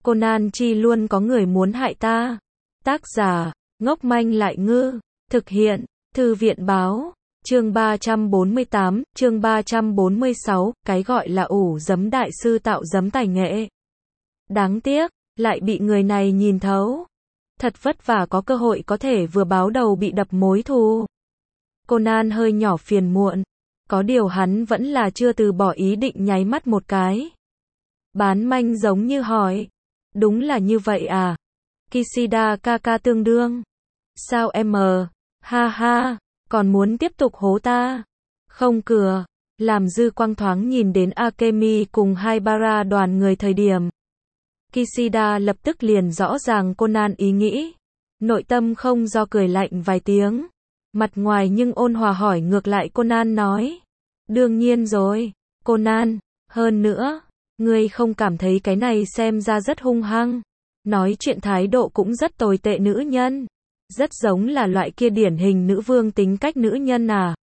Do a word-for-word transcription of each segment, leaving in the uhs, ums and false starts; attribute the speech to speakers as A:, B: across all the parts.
A: Conan chi luôn có người muốn hại ta. Tác giả, ngốc manh lại ngư. Thực hiện, Thư viện báo. Chương ba trăm bốn mươi tám, chương ba trăm bốn mươi sáu, cái gọi là ủ giấm đại sư tạo giấm tài nghệ. Đáng tiếc, lại bị người này nhìn thấu. Thật vất vả có cơ hội có thể vừa báo đầu bị đập mối thù. Conan hơi nhỏ phiền muộn. Có điều hắn vẫn là chưa từ bỏ ý định nháy mắt một cái. Bán manh giống như hỏi. Đúng là như vậy à? Kishida ca ca tương đương. Sao em mờ? Ha ha, còn muốn tiếp tục hố ta? Không cửa. Làm dư quang thoáng nhìn đến Akemi cùng Haibara đoàn người thời điểm. Kishida lập tức liền rõ ràng Conan ý nghĩ. Nội tâm không do cười lạnh vài tiếng. Mặt ngoài nhưng ôn hòa hỏi ngược lại Conan nói. Đương nhiên rồi, Conan, hơn nữa, ngươi không cảm thấy cái này xem ra rất hung hăng. Nói chuyện thái độ cũng rất tồi tệ nữ nhân. Rất giống là loại kia điển hình nữ vương tính cách nữ nhân à.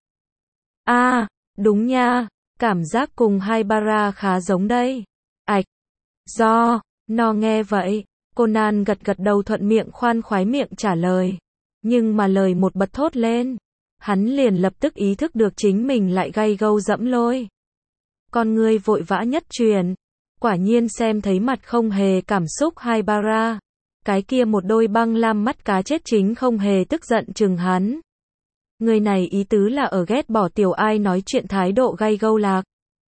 A: À, đúng nha, cảm giác cùng Haibara khá giống đây. Ảch, do, nó nghe vậy, Conan gật gật đầu thuận miệng khoan khoái miệng trả lời. Nhưng mà lời một bật thốt lên, hắn liền lập tức ý thức được chính mình lại gay gâu dẫm lôi. Con người vội vã nhất truyền, quả nhiên xem thấy mặt không hề cảm xúc Haibara. Cái kia một đôi băng lam mắt cá chết chính không hề tức giận chừng hắn. Người này ý tứ là ở ghét bỏ tiểu ai nói chuyện thái độ gay gâu lạc.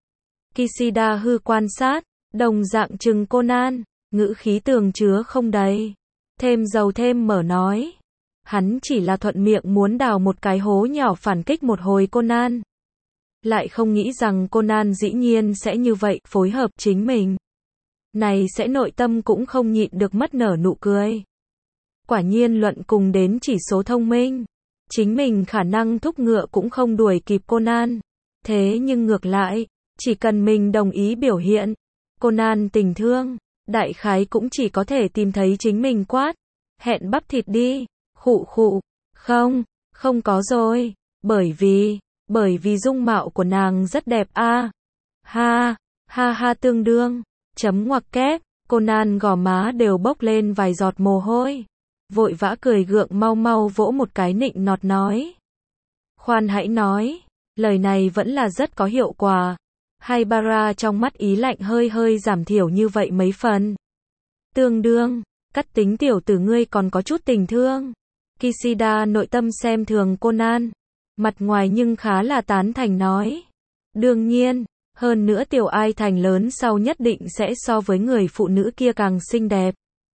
A: Kishida hư quan sát, đồng dạng chừng Conan, ngữ khí tường chứa không đầy. Thêm dầu thêm mở nói. Hắn chỉ là thuận miệng muốn đào một cái hố nhỏ phản kích một hồi Conan. Lại không nghĩ rằng Conan dĩ nhiên sẽ như vậy phối hợp chính mình. Này sẽ nội tâm cũng không nhịn được mất nở nụ cười. Quả nhiên luận cùng đến chỉ số thông minh. Chính mình khả năng thúc ngựa cũng không đuổi kịp Conan. Thế nhưng ngược lại, chỉ cần mình đồng ý biểu hiện. Conan tình thương, đại khái cũng chỉ có thể tìm thấy chính mình quát. Hẹn bắp thịt đi. Khụ khụ, không, không có rồi, bởi vì, bởi vì dung mạo của nàng rất đẹp a. À. Ha, ha ha tương đương, chấm ngoặc kép, Conan gò má đều bốc lên vài giọt mồ hôi. Vội vã cười gượng mau mau vỗ một cái nịnh nọt nói. Khoan hãy nói, lời này vẫn là rất có hiệu quả. Haibara trong mắt ý lạnh hơi hơi giảm thiểu như vậy mấy phần. Tương đương, cắt tính tiểu tử ngươi còn có chút tình thương. Kishida nội tâm xem thường Conan, mặt ngoài nhưng khá là tán thành nói. Đương nhiên, hơn nữa tiểu ai thành lớn sau nhất định sẽ so với người phụ nữ kia càng xinh đẹp.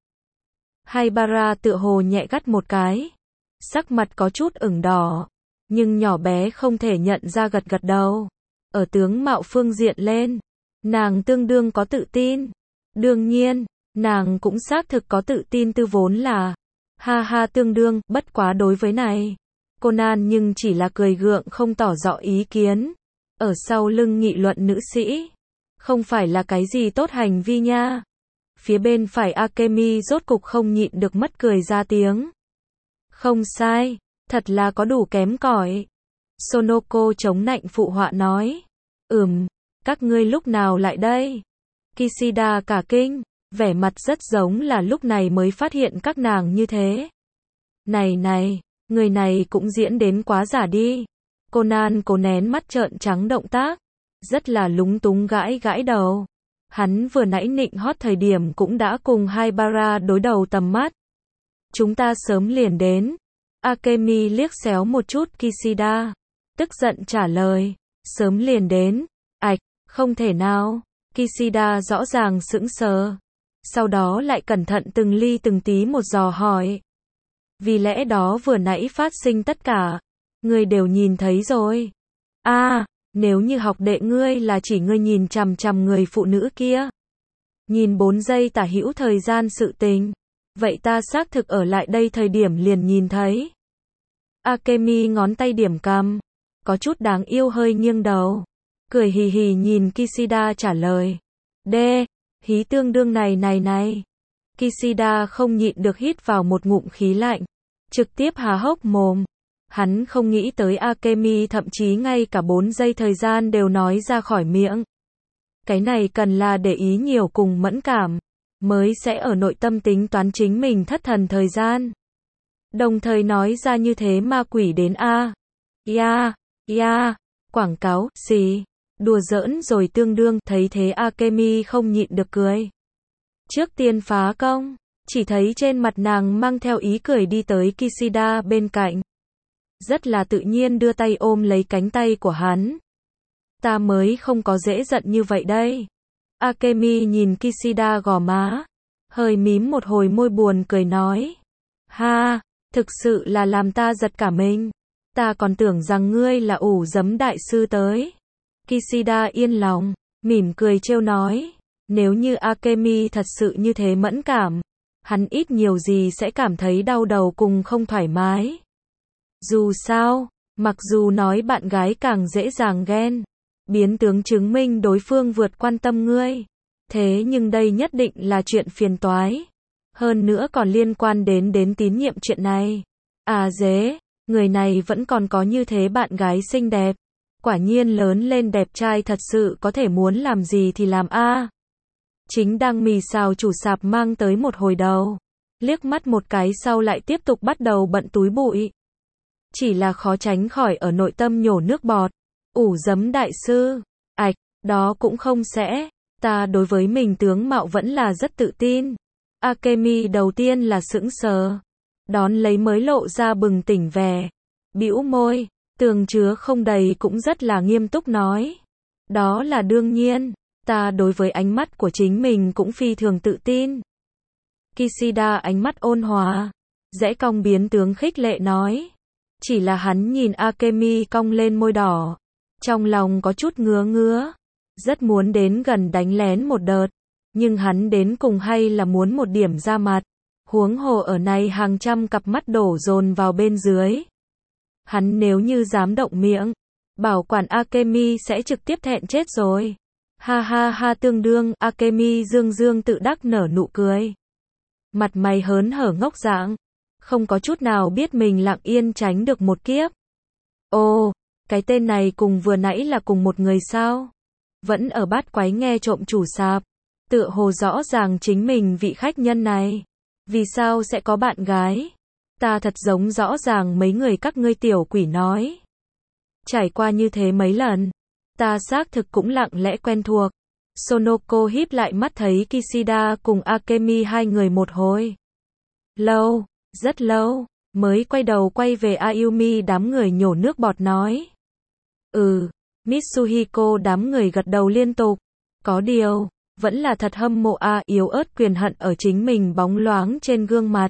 A: Haibara tựa hồ nhẹ gắt một cái, sắc mặt có chút ửng đỏ, nhưng nhỏ bé không thể nhận ra gật gật đầu. Ở tướng mạo phương diện lên, nàng tương đương có tự tin. Đương nhiên, nàng cũng xác thực có tự tin tư vốn là. Ha ha tương đương, bất quá đối với này. Conan nhưng chỉ là cười gượng không tỏ rõ ý kiến. Ở sau lưng nghị luận nữ sĩ. Không phải là cái gì tốt hành vi nha. Phía bên phải Akemi rốt cục không nhịn được mất cười ra tiếng. Không sai, thật là có đủ kém cỏi. Sonoko chống nạnh phụ họa nói. Ừm, các ngươi lúc nào lại đây? Kishida cả kinh. Vẻ mặt rất giống là lúc này mới phát hiện các nàng như thế. Này này, người này cũng diễn đến quá giả đi. Conan cố nén mắt trợn trắng động tác. Rất là lúng túng gãi gãi đầu. Hắn vừa nãy nịnh hót thời điểm cũng đã cùng Haibara đối đầu tầm mắt. Chúng ta sớm liền đến. Akemi liếc xéo một chút Kishida. Tức giận trả lời. Sớm liền đến. Ảch, không thể nào. Kishida rõ ràng sững sờ. Sau đó lại cẩn thận từng ly từng tí một dò hỏi. Vì lẽ đó vừa nãy phát sinh tất cả, ngươi đều nhìn thấy rồi. À, nếu như học đệ ngươi là chỉ ngươi nhìn chằm chằm người phụ nữ kia. Nhìn bốn giây tả hữu thời gian sự tình. Vậy ta xác thực ở lại đây thời điểm liền nhìn thấy. Akemi ngón tay điểm cằm. Có chút đáng yêu hơi nghiêng đầu. Cười hì hì nhìn Kishida trả lời. Đê. Hí tương đương này này này. Kishida không nhịn được hít vào một ngụm khí lạnh. Trực tiếp há hốc mồm. Hắn không nghĩ tới Akemi thậm chí ngay cả bốn giây thời gian đều nói ra khỏi miệng. Cái này cần là để ý nhiều cùng mẫn cảm. mới sẽ ở nội tâm tính toán chính mình thất thần thời gian. Đồng thời nói ra như thế ma quỷ đến a. Ya, ya, quảng cáo, xì, đùa giỡn rồi tương đương, thấy thế Akemi không nhịn được cười. Trước tiên phá công, chỉ thấy trên mặt nàng mang theo ý cười đi tới Kishida bên cạnh. Rất là tự nhiên đưa tay ôm lấy cánh tay của hắn. Ta mới không có dễ giận như vậy đây. Akemi nhìn Kishida gò má, hơi mím một hồi môi buồn cười nói. Ha, thực sự là làm ta giật cả mình. Ta còn tưởng rằng ngươi là ủ giấm đại sư tới. Kishida yên lòng, mỉm cười trêu nói. Nếu như Akemi thật sự như thế mẫn cảm, hắn ít nhiều gì sẽ cảm thấy đau đầu cùng không thoải mái. Dù sao, mặc dù nói bạn gái càng dễ dàng ghen, biến tướng chứng minh đối phương vượt quan tâm ngươi. Thế nhưng đây nhất định là chuyện phiền toái. Hơn nữa còn liên quan đến đến tín nhiệm chuyện này. À dế, người này vẫn còn có như thế bạn gái xinh đẹp. Quả nhiên lớn lên đẹp trai thật sự có thể muốn làm gì thì làm a. Chính đang mì xào chủ sạp mang tới một hồi đầu. Liếc mắt một cái sau lại tiếp tục bắt đầu bận túi bụi. Chỉ là khó tránh khỏi ở nội tâm nhổ nước bọt. Ủ giấm đại sư. Ảch, đó cũng không sẽ. Ta đối với mình tướng mạo vẫn là rất tự tin. Akemi đầu tiên là sững sờ. Đón lấy mới lộ ra bừng tỉnh vẻ. Bĩu môi, tường chứa không đầy cũng rất là nghiêm túc nói. Đó là đương nhiên. Ta đối với ánh mắt của chính mình cũng phi thường tự tin. Kishida ánh mắt ôn hòa, rẽ cong biến tướng khích lệ nói. Chỉ là hắn nhìn Akemi cong lên môi đỏ. Trong lòng có chút ngứa ngứa. Rất muốn đến gần đánh lén một đợt. Nhưng hắn đến cùng hay là muốn một điểm ra mặt. Huống hồ ở này hàng trăm cặp mắt đổ dồn vào bên dưới. Hắn nếu như dám động miệng, bảo quản Akemi sẽ trực tiếp thẹn chết rồi. Ha ha ha tương đương, Akemi dương dương tự đắc nở nụ cười. Mặt mày hớn hở ngốc dạng. Không có chút nào biết mình lặng yên tránh được một kiếp. Ồ, cái tên này cùng vừa nãy là cùng một người sao? Vẫn ở bát quái nghe trộm chủ sạp. Tựa hồ rõ ràng chính mình vị khách nhân này. Vì sao sẽ có bạn gái? Ta thật giống rõ ràng mấy người các ngươi tiểu quỷ nói. Trải qua như thế mấy lần. Ta xác thực cũng lặng lẽ quen thuộc. Sonoko híp lại mắt thấy Kishida cùng Akemi hai người một hồi. Lâu, rất lâu, mới quay đầu quay về Ayumi đám người nhổ nước bọt nói. Ừ, Mitsuhiko đám người gật đầu liên tục. Có điều, vẫn là thật hâm mộ a yếu ớt quyền hận ở chính mình bóng loáng trên gương mặt.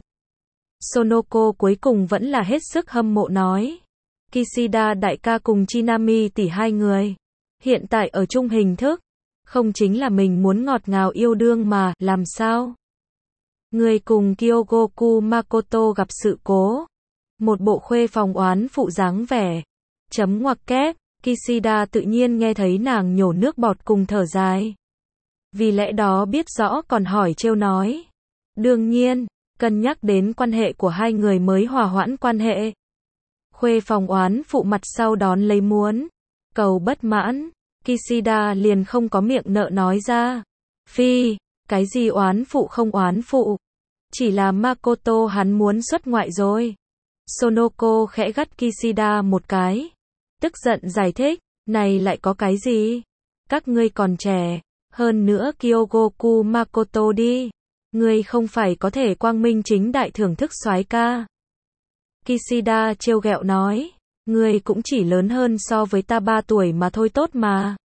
A: Sonoko cuối cùng vẫn là hết sức hâm mộ nói. Kishida đại ca cùng Chinami tỷ hai người. Hiện tại ở chung hình thức. Không chính là mình muốn ngọt ngào yêu đương mà, làm sao? Người cùng Kyogoku Makoto gặp sự cố. Một bộ khuê phòng oán phụ dáng vẻ. Chấm ngoặc kép, Kishida tự nhiên nghe thấy nàng nhổ nước bọt cùng thở dài. Vì lẽ đó biết rõ còn hỏi trêu nói. Đương nhiên, cân nhắc đến quan hệ của hai người mới hòa hoãn quan hệ. Khuê phòng oán phụ mặt sau đón lấy muốn. Cầu bất mãn, Kishida liền không có miệng nợ nói ra. Phi, cái gì oán phụ không oán phụ. Chỉ là Makoto hắn muốn xuất ngoại rồi. Sonoko khẽ gắt Kishida một cái. Tức giận giải thích, này lại có cái gì? Các ngươi còn trẻ, hơn nữa Kyogoku Makoto đi. Ngươi không phải có thể quang minh chính đại thưởng thức soái ca. Kishida trêu ghẹo nói, ngươi cũng chỉ lớn hơn so với ta ba tuổi mà thôi tốt mà.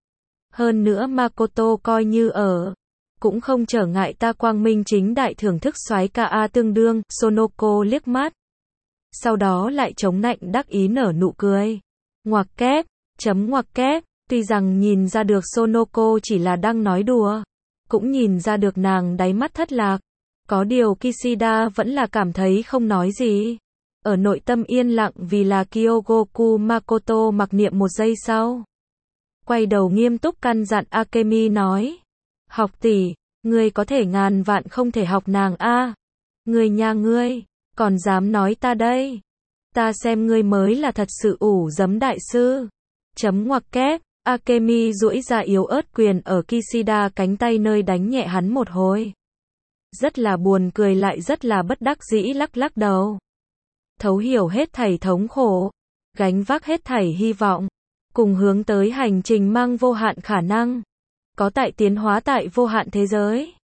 A: Hơn nữa Makoto coi như ở, cũng không trở ngại ta quang minh chính đại thưởng thức soái ca a tương đương, Sonoko liếc mắt. Sau đó lại chống nạnh đắc ý nở nụ cười. Ngoặc kép, chấm ngoặc kép, tuy rằng nhìn ra được Sonoko chỉ là đang nói đùa, cũng nhìn ra được nàng đáy mắt thất lạc. Có điều Kishida vẫn là cảm thấy không nói gì. Ở nội tâm yên lặng vì là Kyogoku Makoto mặc niệm một giây sau. Quay đầu nghiêm túc căn dặn Akemi nói. Học tỷ, ngươi có thể ngàn vạn không thể học nàng a. Ngươi nha ngươi, còn dám nói ta đây. Ta xem ngươi mới là thật sự ủ giấm đại sư. Chấm ngoặc kép, Akemi duỗi ra yếu ớt quyền ở Kishida cánh tay nơi đánh nhẹ hắn một hồi. rất là buồn cười lại rất là bất đắc dĩ lắc lắc đầu. Thấu hiểu hết thảy thống khổ, gánh vác hết thảy hy vọng, cùng hướng tới hành trình mang vô hạn khả năng, có tại tiến hóa tại vô hạn thế giới.